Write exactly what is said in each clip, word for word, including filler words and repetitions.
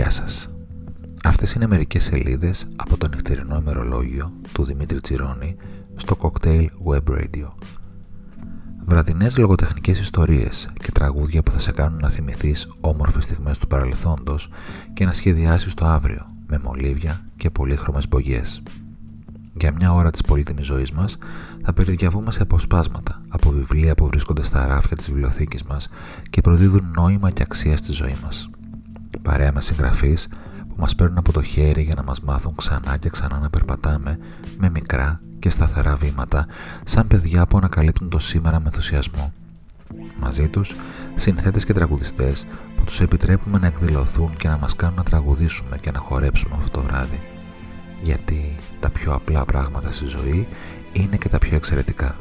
Γεια σας. Αυτές είναι μερικές σελίδες από το νυχτερινό ημερολόγιο του Δημήτρη Τσιρόνη στο Cocktail Web Radio. Βραδινές λογοτεχνικές ιστορίες και τραγούδια που θα σε κάνουν να θυμηθείς όμορφες στιγμές του παρελθόντος και να σχεδιάσεις το αύριο με μολύβια και πολύχρωμες μπογιές. Για μια ώρα της πολύτιμης ζωής μας θα περιδιαβούμε σε αποσπάσματα από βιβλία που βρίσκονται στα ράφια της βιβλιοθήκης μας και προδίδουν νόημα και αξία στη ζωή μας. Παρέα με συγγραφείς που μας παίρνουν από το χέρι για να μας μάθουν ξανά και ξανά να περπατάμε με μικρά και σταθερά βήματα, σαν παιδιά που ανακαλύπτουν το σήμερα με ενθουσιασμό. Μαζί τους, συνθέτες και τραγουδιστές που τους επιτρέπουμε να εκδηλωθούν και να μας κάνουν να τραγουδήσουμε και να χορέψουμε αυτό το βράδυ. Γιατί τα πιο απλά πράγματα στη ζωή είναι και τα πιο εξαιρετικά.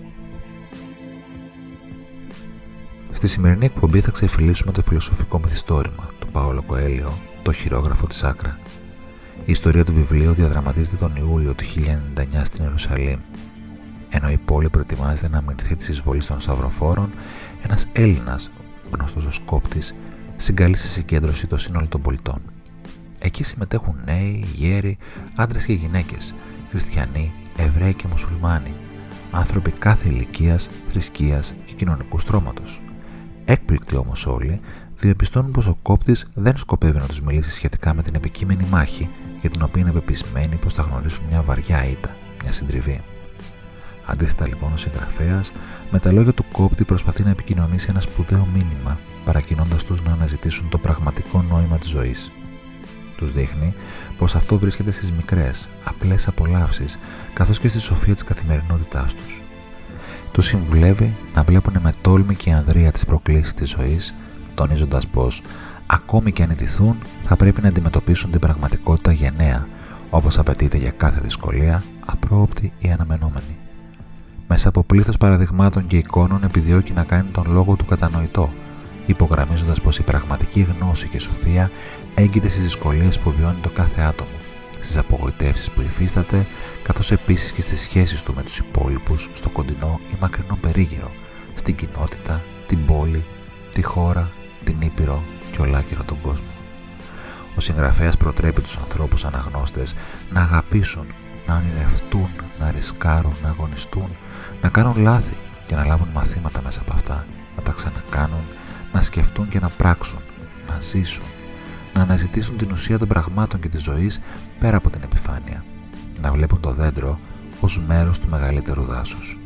Στη σημερινή εκπομπή θα ξεφυλίσουμε το φιλοσοφικό μυθιστόρημα του Πάολο Κοέλιο, το χειρόγραφο της Άκρα. Η ιστορία του βιβλίου διαδραματίζεται τον Ιούλιο του χίλια εννιακόσια ενενήντα εννιά στην Ιερουσαλήμ. Ενώ η πόλη προετοιμάζεται να αμυνθεί της εισβολής των Σταυροφόρων, ένας Έλληνας, γνωστός ως Κόπτης, συγκαλεί σε συγκέντρωση το σύνολο των πολιτών. Εκεί συμμετέχουν νέοι, γέροι, άντρες και γυναίκες, χριστιανοί, Εβραίοι και Μουσουλμάνοι, άνθρωποι κάθε ηλικίας, θρησκείας και κοινωνικού στρώματος. Έκπληκτοι όμως όλοι, διαπιστώνουν πως ο Κόπτης δεν σκοπεύει να τους μιλήσει σχετικά με την επικείμενη μάχη, για την οποία είναι πεπισμένοι πως θα γνωρίσουν μια βαριά ήττα, μια συντριβή. Αντίθετα λοιπόν ο συγγραφέας, με τα λόγια του Κόπτη προσπαθεί να επικοινωνήσει ένα σπουδαίο μήνυμα, παρακινώντας τους να αναζητήσουν το πραγματικό νόημα της ζωής. Τους δείχνει πως αυτό βρίσκεται στις μικρές, απλές απολαύσεις, καθώς και στη σοφία της καθημερινότητάς τους. Τους συμβουλεύει να βλέπουν με τόλμη και ανδρεία τις προκλήσεις της ζωής, τονίζοντας πως, ακόμη και αν ιτηθούν, θα πρέπει να αντιμετωπίσουν την πραγματικότητα γενναία, όπως απαιτείται για κάθε δυσκολία, απρόοπτη ή αναμενόμενη. Μέσα από πλήθος παραδειγμάτων και εικόνων επιδιώκει να κάνει τον λόγο του κατανοητό, υπογραμμίζοντας πως η πραγματική γνώση και σοφία έγκυται στις δυσκολίες που βιώνει το κάθε άτομο, στις απογοητεύσεις που υφίσταται, καθώς επίσης και στις σχέσεις του με τους υπόλοιπους στο κοντινό ή μακρινό περίγυρο, στην κοινότητα, την πόλη, τη χώρα, την ήπειρο και ολάκυρο τον κόσμο. Ο συγγραφέας προτρέπει τους ανθρώπους αναγνώστες να αγαπήσουν, να ονειρευτούν, να ρισκάρουν, να αγωνιστούν, να κάνουν λάθη και να λάβουν μαθήματα μέσα από αυτά, να τα ξανακάνουν, να σκεφτούν και να πράξουν, να ζήσουν, να αναζητήσουν την ουσία των πραγμάτων και της ζωής πέρα από την επιφάνεια, να βλέπουν το δέντρο ως μέρος του μεγαλύτερου δάσους.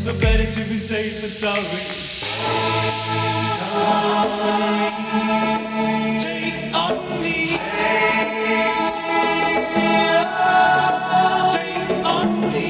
It's no better to be safe than sorry. Take on me. Take on me.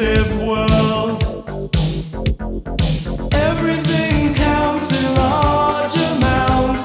representative world. Everything counts in large amounts.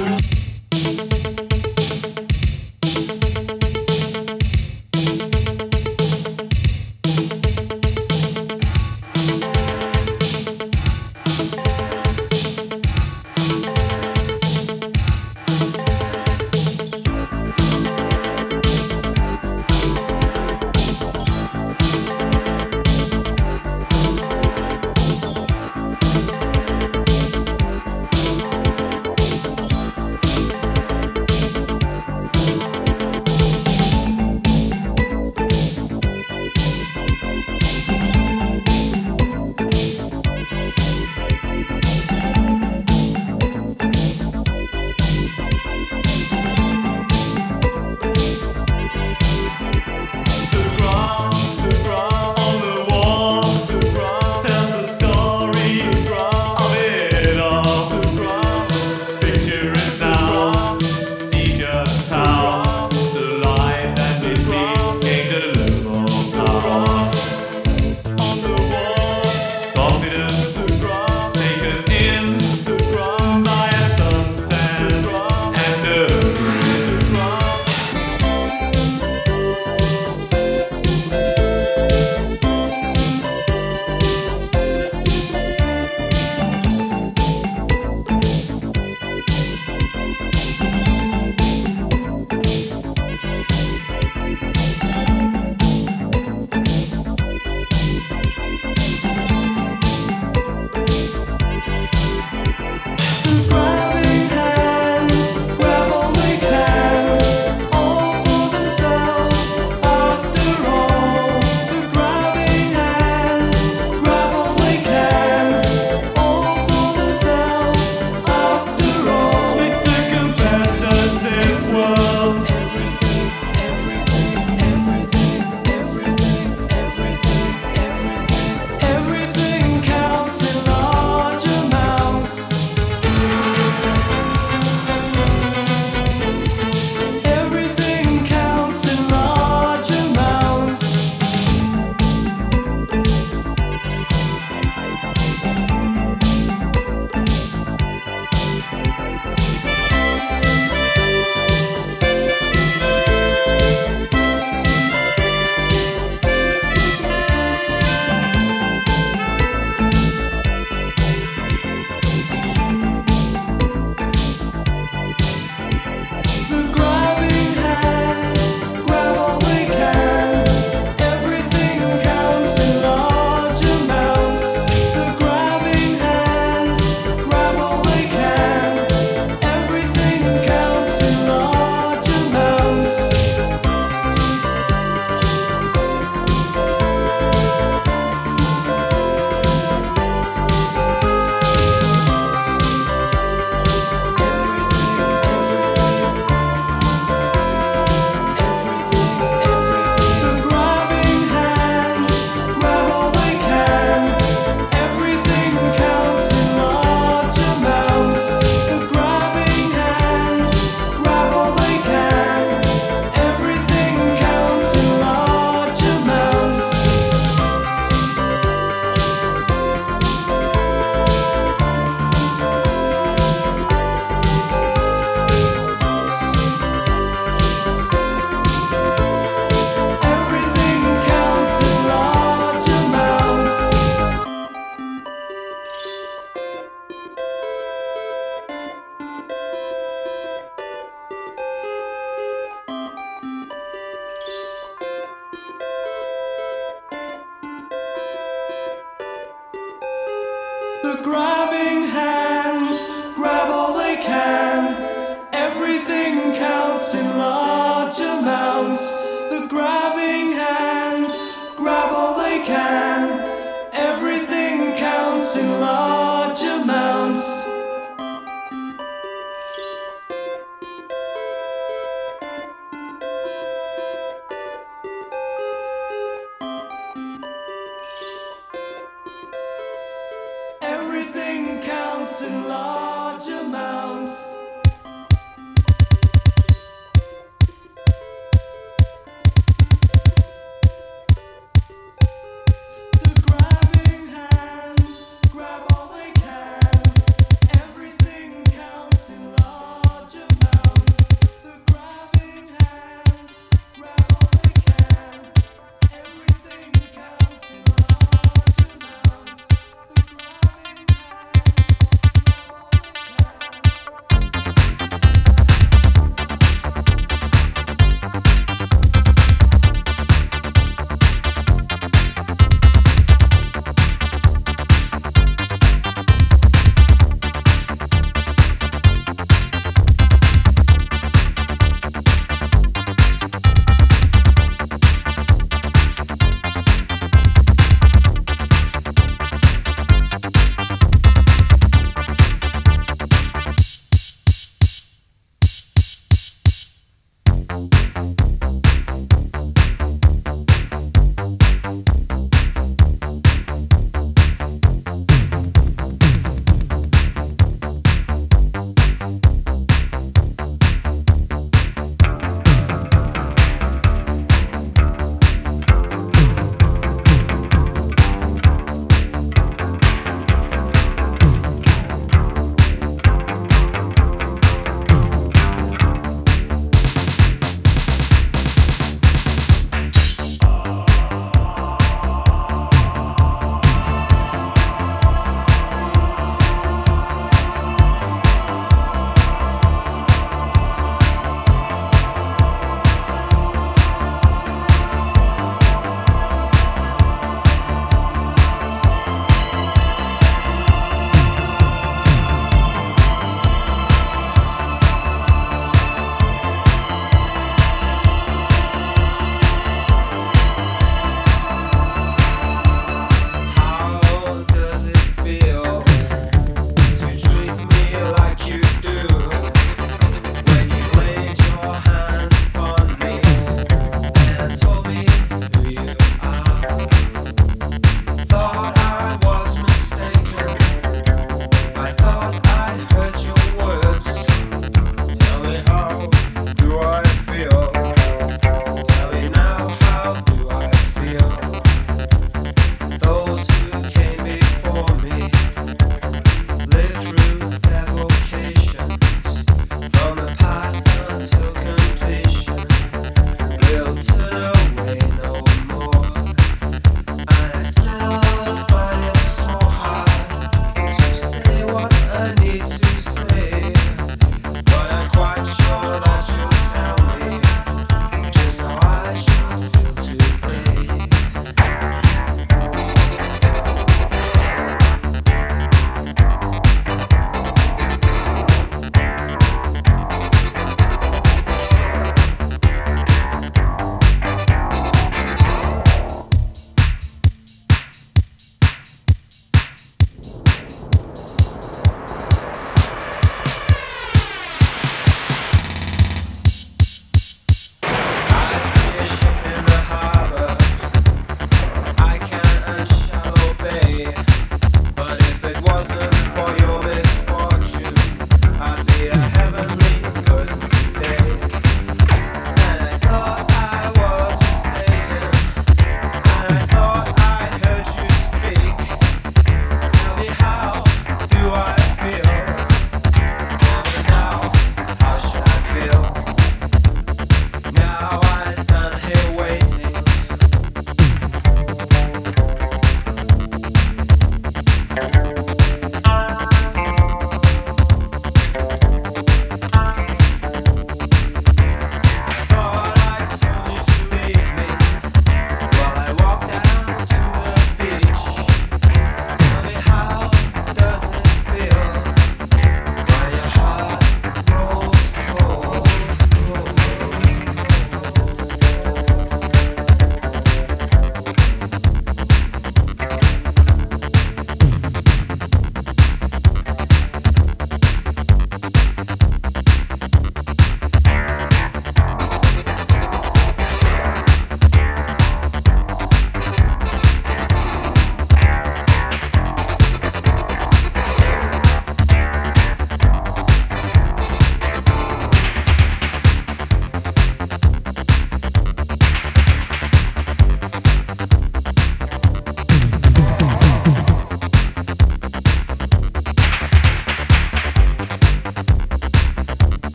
The grabbing hands grab all they can. Everything counts in large amounts. The grabbing hands grab all they can. Everything counts in large amounts. Everything counts in large amounts.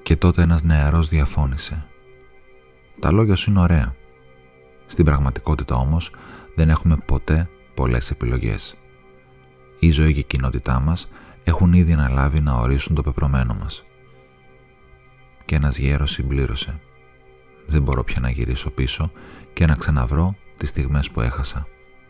Και τότε ένας νεαρός διαφώνησε. Τα λόγια σου είναι ωραία. Στην πραγματικότητα όμως δεν έχουμε ποτέ πολλές επιλογές. Η ζωή και η κοινότητά μας έχουν ήδη αναλάβει να ορίσουν το πεπρωμένο μας. Και ένας γέρος συμπλήρωσε. Δεν μπορώ πια να γυρίσω πίσω και να ξαναβρω τις στιγμές που έχασα.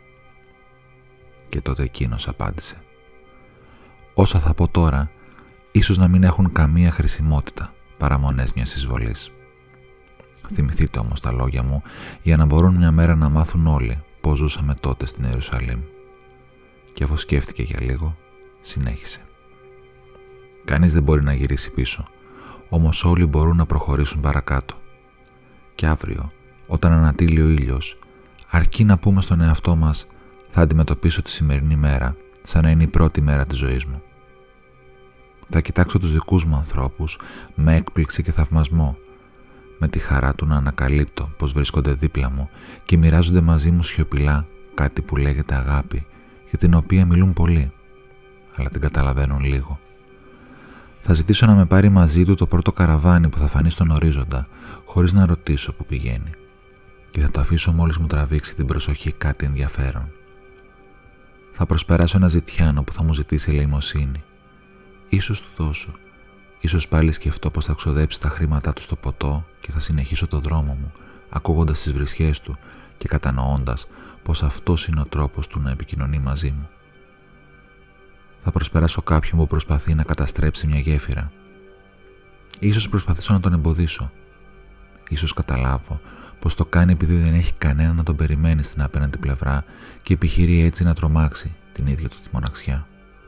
Και τότε εκείνος απάντησε. Όσα θα πω τώρα, ίσως να μην έχουν καμία χρησιμότητα παρά μονές μιας εισβολής. Θυμηθείτε όμως τα λόγια μου για να μπορούν μια μέρα να μάθουν όλοι πώς ζούσαμε τότε στην Ιερουσαλήμ. Και αφού σκέφτηκε για λίγο, συνέχισε. Κανείς δεν μπορεί να γυρίσει πίσω, όμως όλοι μπορούν να προχωρήσουν παρακάτω. Και αύριο, όταν ανατείλει ο ήλιος, αρκεί να πούμε στον εαυτό μας θα αντιμετωπίσω τη σημερινή μέρα σαν να είναι η πρώτη μέρα της ζωής μου. Θα κοιτάξω τους δικούς μου ανθρώπους με έκπληξη και θαυμασμό, με τη χαρά του να ανακαλύπτω πως βρίσκονται δίπλα μου και μοιράζονται μαζί μου σιωπηλά κάτι που λέγεται αγάπη, για την οποία μιλούν πολύ, αλλά την καταλαβαίνουν λίγο. Θα ζητήσω να με πάρει μαζί του το πρώτο καραβάνι που θα φανεί στον ορίζοντα, χωρίς να ρωτήσω που πηγαίνει, και θα το αφήσω μόλις μου τραβήξει την προσοχή κάτι ενδιαφέρον. Θα προσπεράσω ένα ζητιάνο που θα μου ζητήσει ελεημοσύνη. Ίσως του δώσω, ίσως πάλι σκεφτώ πως θα ξοδέψει τα χρήματά του στο ποτό και θα συνεχίσω το δρόμο μου, ακούγοντας τις βρισιές του και κατανοώντας πως αυτός είναι ο τρόπος του να επικοινωνεί μαζί μου. Θα προσπεράσω κάποιον που προσπαθεί να καταστρέψει μια γέφυρα. Ίσως προσπαθήσω να τον εμποδίσω. Ίσως καταλάβω πως το κάνει επειδή δεν έχει κανένα να τον περιμένει στην απέναντι πλευρά και επιχειρεί έτσι να τρομάξει την ίδια του τη μοναξιά.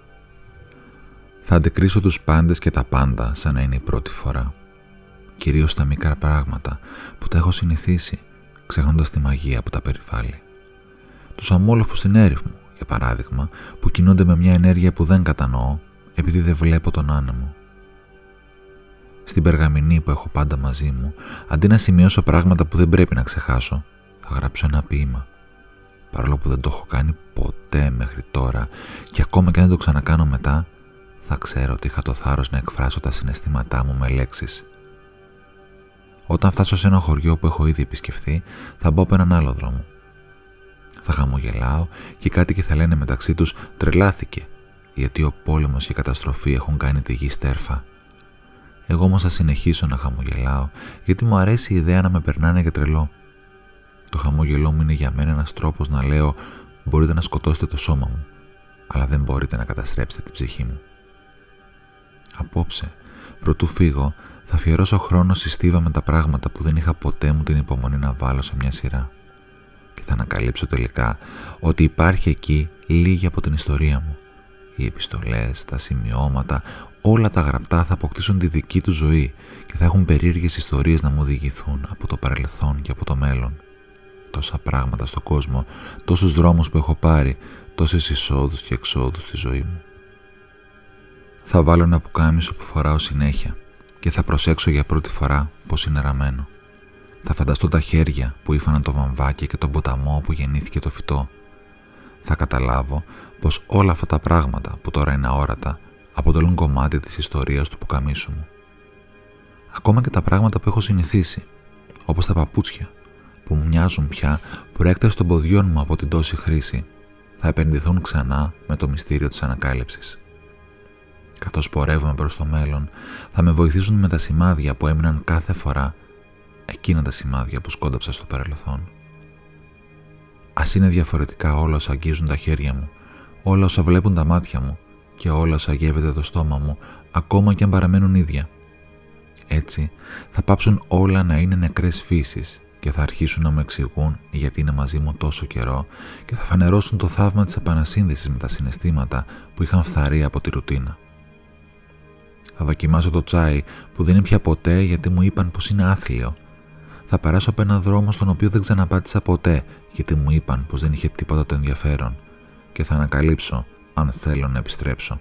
Θα αντικρίσω τους πάντες και τα πάντα σαν να είναι η πρώτη φορά. Κυρίως τα μικρά πράγματα που τα έχω συνηθίσει, ξεχνώντας τη μαγεία που τα περιβάλλει. Τους αμόλοφους στην έρημο, για παράδειγμα, που κινούνται με μια ενέργεια που δεν κατανοώ επειδή δεν βλέπω τον άνεμο. Στην περγαμηνή που έχω πάντα μαζί μου, αντί να σημειώσω πράγματα που δεν πρέπει να ξεχάσω, θα γράψω ένα ποίημα. Παρόλο που δεν το έχω κάνει ποτέ μέχρι τώρα και ακόμα και αν δεν το ξανακάνω μετά, θα ξέρω ότι είχα το θάρρος να εκφράσω τα συναισθήματά μου με λέξεις. Όταν φτάσω σε ένα χωριό που έχω ήδη επισκεφθεί, θα μπω από έναν άλλο δρόμο. Θα χαμογελάω και οι κάτοικοι θα λένε μεταξύ τους «τρελάθηκε», γιατί ο πόλεμος και η καταστροφή έχουν κάνει τη γη στέρφα. Εγώ όμως θα συνεχίσω να χαμογελάω, γιατί μου αρέσει η ιδέα να με περνάνε για τρελό. Το χαμόγελό μου είναι για μένα ένας τρόπος να λέω «μπορείτε να σκοτώσετε το σώμα μου, αλλά δεν μπορείτε να καταστρέψετε την ψυχή μου». Απόψε, προτού φύγω, θα αφιερώσω χρόνο στη στίβα με τα πράγματα που δεν είχα ποτέ μου την υπομονή να βάλω σε μια σειρά. Και θα ανακαλύψω τελικά ότι υπάρχει εκεί λίγη από την ιστορία μου. Οι επιστολές, τα σημειώματα, όλα τα γραπτά θα αποκτήσουν τη δική του ζωή και θα έχουν περίεργες ιστορίες να μου διηγηθούν από το παρελθόν και από το μέλλον. Τόσα πράγματα στον κόσμο, τόσους δρόμους που έχω πάρει, τόσες εισόδους και εξόδους στη ζωή μου. Θα βάλω ένα πουκάμισο που φοράω συνέχεια και θα προσέξω για πρώτη φορά πως είναι ραμμένο. Θα φανταστώ τα χέρια που ήφαναν το βαμβάκι και τον ποταμό όπου γεννήθηκε το φυτό. Θα καταλάβω πως όλα αυτά τα πράγματα που τώρα είναι αόρατα αποτελούν κομμάτι της ιστορίας του πουκαμίσου μου. Ακόμα και τα πράγματα που έχω συνηθίσει, όπως τα παπούτσια, που μου μοιάζουν πια προέκταση των ποδιών μου από την τόση χρήση, θα επενδυθούν ξανά με το μυστήριο της ανακάλυψης. Καθώς πορεύομαι προς το μέλλον, θα με βοηθήσουν με τα σημάδια που έμειναν κάθε φορά, εκείνα τα σημάδια που σκόνταψα στο παρελθόν. Ας είναι διαφορετικά όλα όσα αγγίζουν τα χέρια μου, όλα όσα βλέπουν τα μάτια μου και όλα όσα γεύεται το στόμα μου, ακόμα και αν παραμένουν ίδια. Έτσι θα πάψουν όλα να είναι νεκρές φύσεις και θα αρχίσουν να μου εξηγούν γιατί είναι μαζί μου τόσο καιρό και θα φανερώσουν το θαύμα της επανασύνδεσης με τα συναισθήματα που είχαν φθαρεί από τη ρουτίνα. Θα δοκιμάσω το τσάι που δεν είναι πια ποτέ γιατί μου είπαν πως είναι άθλιο. Θα περάσω από έναν δρόμο στον οποίο δεν ξαναπάτησα ποτέ γιατί μου είπαν πως δεν είχε τίποτα το ενδιαφέρον και θα ανακαλύψω αν θέλω να επιστρέψω.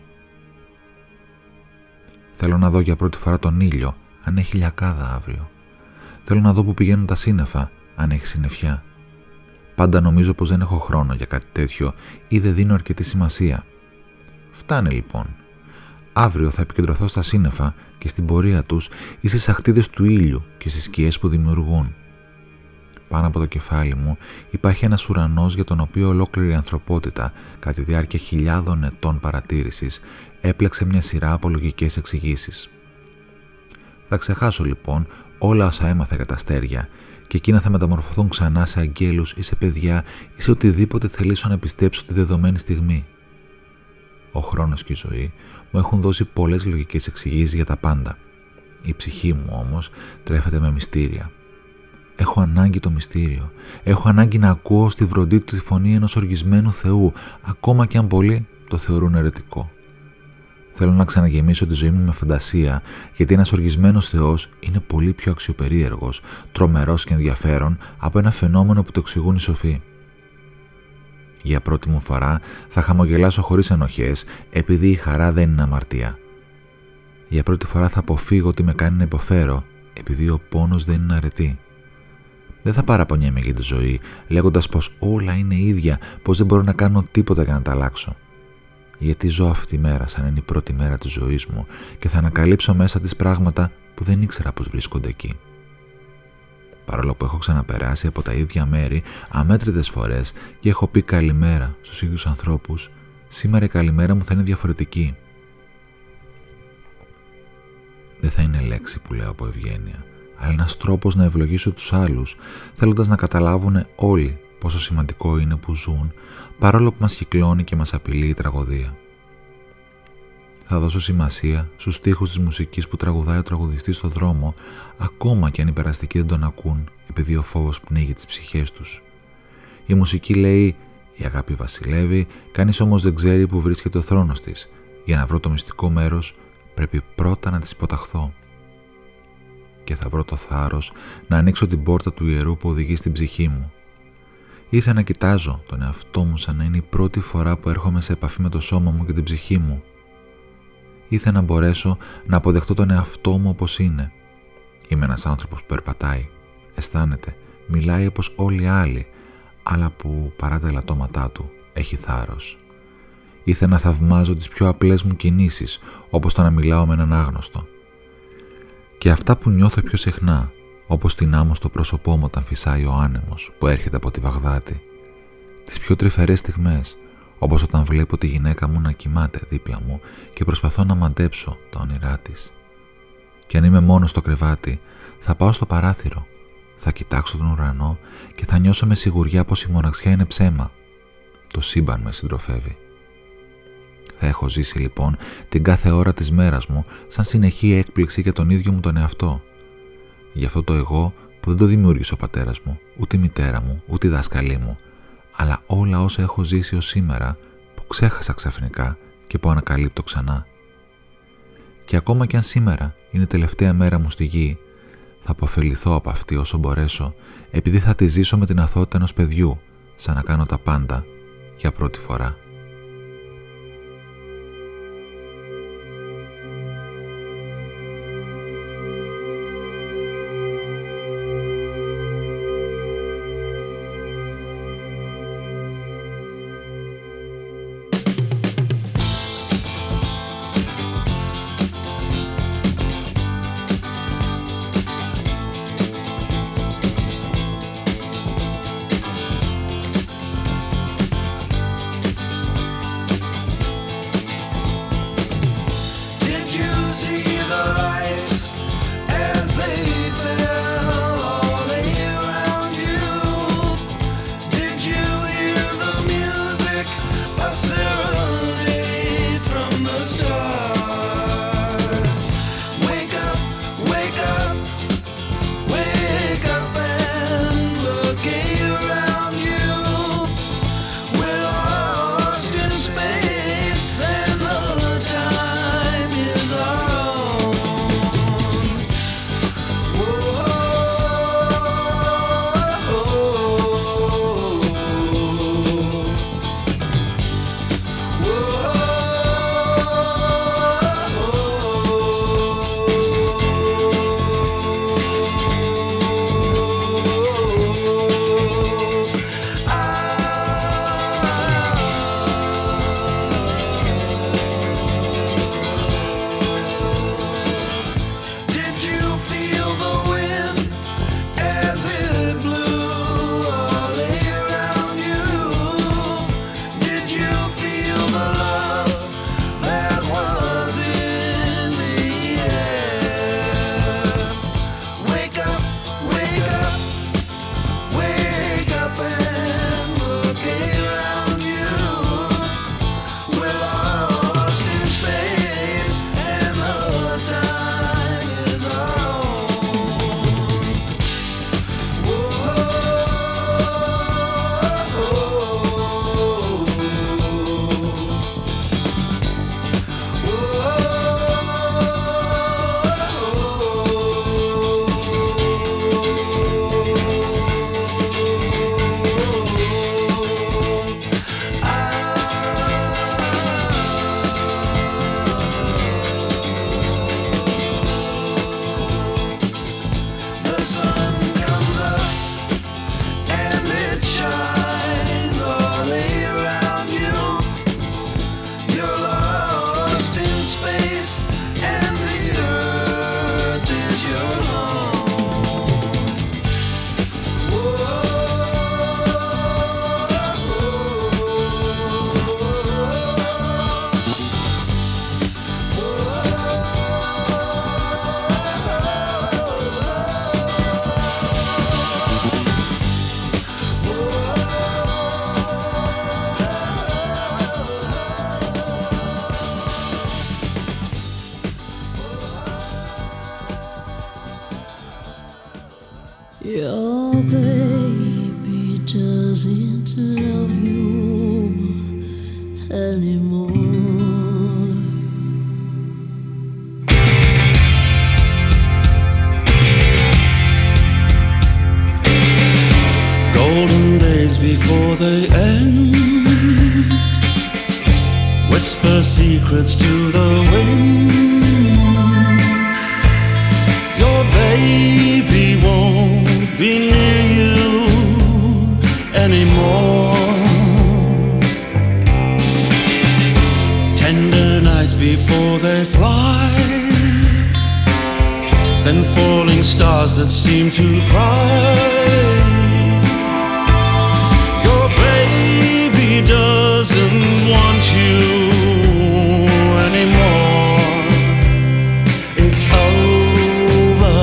Θέλω να δω για πρώτη φορά τον ήλιο αν έχει λιακάδα αύριο. Θέλω να δω που πηγαίνουν τα σύννεφα αν έχει συννεφιά. Πάντα νομίζω πως δεν έχω χρόνο για κάτι τέτοιο ή δεν δίνω αρκετή σημασία. Φτάνει λοιπόν. Αύριο θα επικεντρωθώ στα σύννεφα και στην πορεία τους ή στις ακτίδες του ήλιου και στις σκιές που δημιουργούν. Πάνω από το κεφάλι μου υπάρχει ένας ουρανός για τον οποίο ολόκληρη η ανθρωπότητα, κατά τη διάρκεια χιλιάδων ετών παρατήρησης, έπλεξε μια σειρά από λογικές εξηγήσεις. Θα ξεχάσω λοιπόν όλα όσα έμαθα για τα αστέρια και εκείνα θα μεταμορφωθούν ξανά σε αγγέλους ή σε παιδιά ή σε οτιδήποτε θελήσω να πιστέψω τη δεδομένη στιγμή. Ο χρόνος και η ζωή μου έχουν δώσει πολλές λογικές εξηγήσεις για τα πάντα. Η ψυχή μου όμως τρέφεται με μυστήρια. Έχω ανάγκη το μυστήριο. Έχω ανάγκη να ακούω στη βροντή του τη φωνή ενός οργισμένου Θεού, ακόμα και αν πολλοί το θεωρούν αιρετικό. Θέλω να ξαναγεμίσω τη ζωή μου με φαντασία, γιατί ένας οργισμένος Θεός είναι πολύ πιο αξιοπερίεργος, τρομερός και ενδιαφέρον από ένα φαινόμενο που το εξηγούν οι σοφοί. Για πρώτη μου φορά θα χαμογελάσω χωρίς ενοχές, επειδή η χαρά δεν είναι αμαρτία. Για πρώτη φορά θα αποφύγω τι με κάνει να υποφέρω, επειδή ο πόνος δεν είναι αρετή. Δεν θα παραπονιέμαι για τη ζωή, λέγοντας πως όλα είναι ίδια, πως δεν μπορώ να κάνω τίποτα για να τα αλλάξω. Γιατί ζω αυτή τη μέρα σαν είναι η πρώτη μέρα της ζωής μου και θα ανακαλύψω μέσα της πράγματα που δεν ήξερα πως βρίσκονται εκεί. Παρόλο που έχω ξαναπεράσει από τα ίδια μέρη αμέτρητες φορές και έχω πει καλημέρα στους ίδιους ανθρώπους, σήμερα η καλημέρα μου θα είναι διαφορετική. Δεν θα είναι λέξη που λέω από ευγένεια, αλλά ένας τρόπος να ευλογήσω τους άλλους, θέλοντας να καταλάβουν όλοι πόσο σημαντικό είναι που ζουν, παρόλο που μας κυκλώνει και μας απειλεί η τραγωδία. Θα δώσω σημασία στους στίχους της μουσικής που τραγουδάει ο τραγουδιστής στο δρόμο, ακόμα και αν οι περαστικοί δεν τον ακούν, επειδή ο φόβος πνίγει τις ψυχές τους. Η μουσική λέει «Η αγάπη βασιλεύει, κανείς όμως δεν ξέρει που βρίσκεται ο θρόνος της. Για να βρω το μυστικό μέρος, πρέπει πρώτα να της υποταχθώ». Και θα βρω το θάρρος να ανοίξω την πόρτα του ιερού που οδηγεί στην ψυχή μου. Ήθελα να κοιτάζω τον εαυτό μου σαν να είναι η πρώτη φορά που έρχομαι σε επαφή με το σώμα μου και την ψυχή μου. Ήθελα να μπορέσω να αποδεχτώ τον εαυτό μου όπως είναι. Είμαι ένας άνθρωπος που περπατάει, αισθάνεται, μιλάει όπως όλοι οι άλλοι, αλλά που παρά τα ελαττώματά του έχει θάρρος. Ήθελα να θαυμάζω τις πιο απλές μου κινήσεις, όπως το να μιλάω με έναν άγνωστο. Και αυτά που νιώθω πιο συχνά, όπως την άμμο στο πρόσωπό μου όταν φυσάει ο άνεμος που έρχεται από τη Βαγδάτη. Τις πιο τρυφερές στιγμές, όπως όταν βλέπω τη γυναίκα μου να κοιμάται δίπλα μου και προσπαθώ να μαντέψω τα όνειρά της. Και αν είμαι μόνος στο κρεβάτι, θα πάω στο παράθυρο, θα κοιτάξω τον ουρανό και θα νιώσω με σιγουριά πως η μοναξιά είναι ψέμα. Το σύμπαν με συντροφεύει. Θα έχω ζήσει λοιπόν την κάθε ώρα της μέρας μου σαν συνεχή έκπληξη για τον ίδιο μου τον εαυτό. Γι' αυτό το εγώ που δεν το δημιούργησε ο πατέρας μου, ούτε η μητέρα μου, ούτε η δάσκαλή μου, αλλά όλα όσα έχω ζήσει ως σήμερα που ξέχασα ξαφνικά και που ανακαλύπτω ξανά. Και ακόμα κι αν σήμερα είναι η τελευταία μέρα μου στη γη, θα αποφεληθώ από αυτή όσο μπορέσω, επειδή θα τη ζήσω με την αθωότητα ενός παιδιού, σαν να κάνω τα πάντα για πρώτη φορά. Your baby doesn't love you anymore. Golden days before they end, whisper secrets to the wind. Your baby won't be near you anymore. Tender nights before they fly, send falling stars that seem to cry. Your baby doesn't want you anymore. It's over.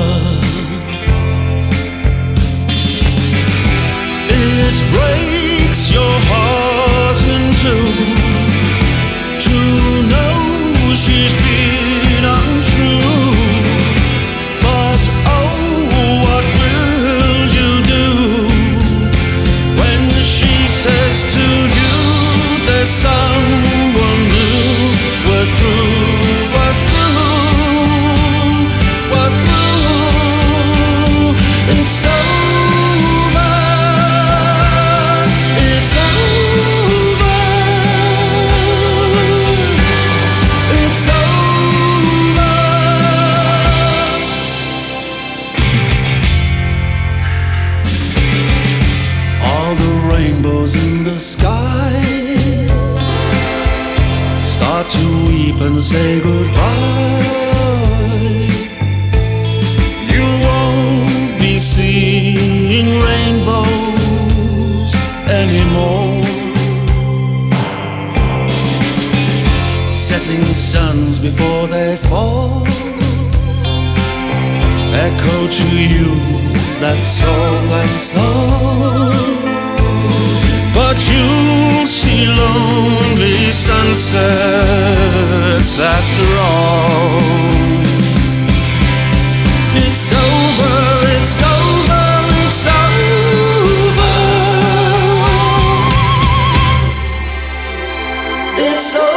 It breaks your heart in two to know she's been untrue. But oh, what will you do when she says to you there's someone new? We're through, we're through, we're through. It's over, it's over, it's over. All the rainbows in the sky start to weep and say goodbye. You won't be seeing rainbows anymore. Setting suns before they fall echo to you, that's all, that's all. But you'll see lonely sunsets after all. It's over, it's over, it's over. It's over.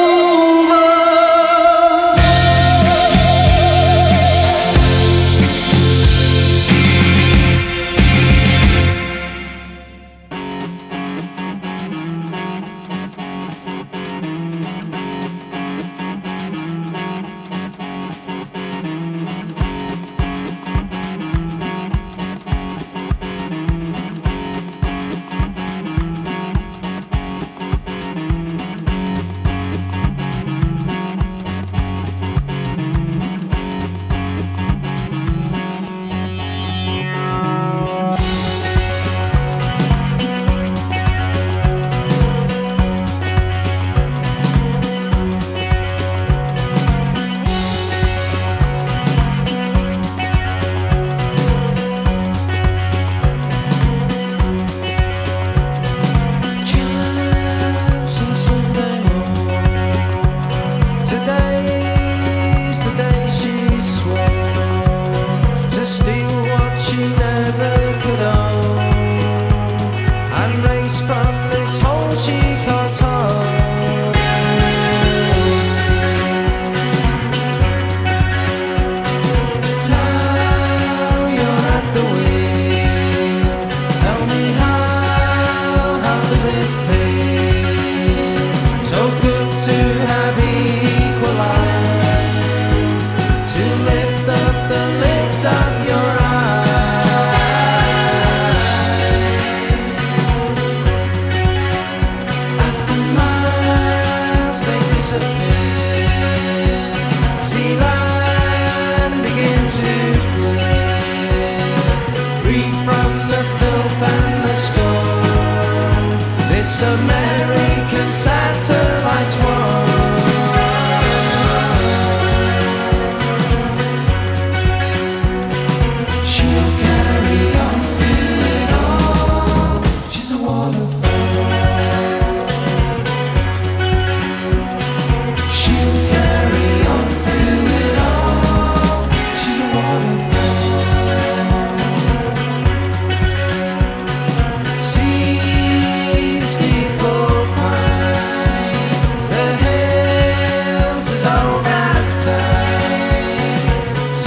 American satellites one.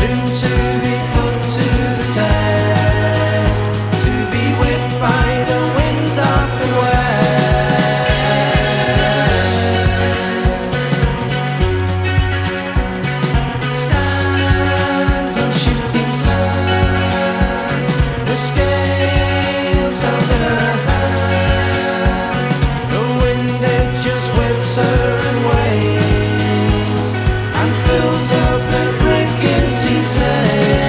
soon to be put to the test, to be whipped by the winds of the west. Stands on shifting sands, the scales under her hands, the wind it just whips her and waves and fills up her brick and she says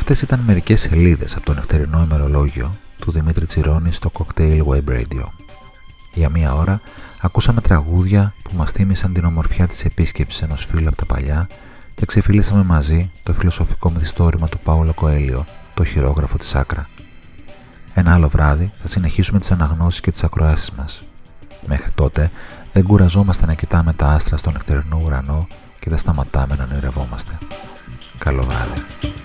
Αυτές ήταν μερικές σελίδες από το νυχτερινό ημερολόγιο του Δημήτρη Τσιρόνη στο Cocktail Web Radio. Για μία ώρα ακούσαμε τραγούδια που μας θύμισαν την ομορφιά της επίσκεψης ενός φίλου από τα παλιά και ξεφυλίσαμε μαζί το φιλοσοφικό μυθιστόρημα του Πάολο Κοέλιο, το χειρόγραφο της Άκρα. Ένα άλλο βράδυ θα συνεχίσουμε τις αναγνώσεις και τις ακροάσεις μας. Μέχρι τότε δεν κουραζόμαστε να κοιτάμε τα άστρα στον νυχτερινό ουρανό και δεν σταματάμε να ονειρευόμαστε. Καλό βράδυ.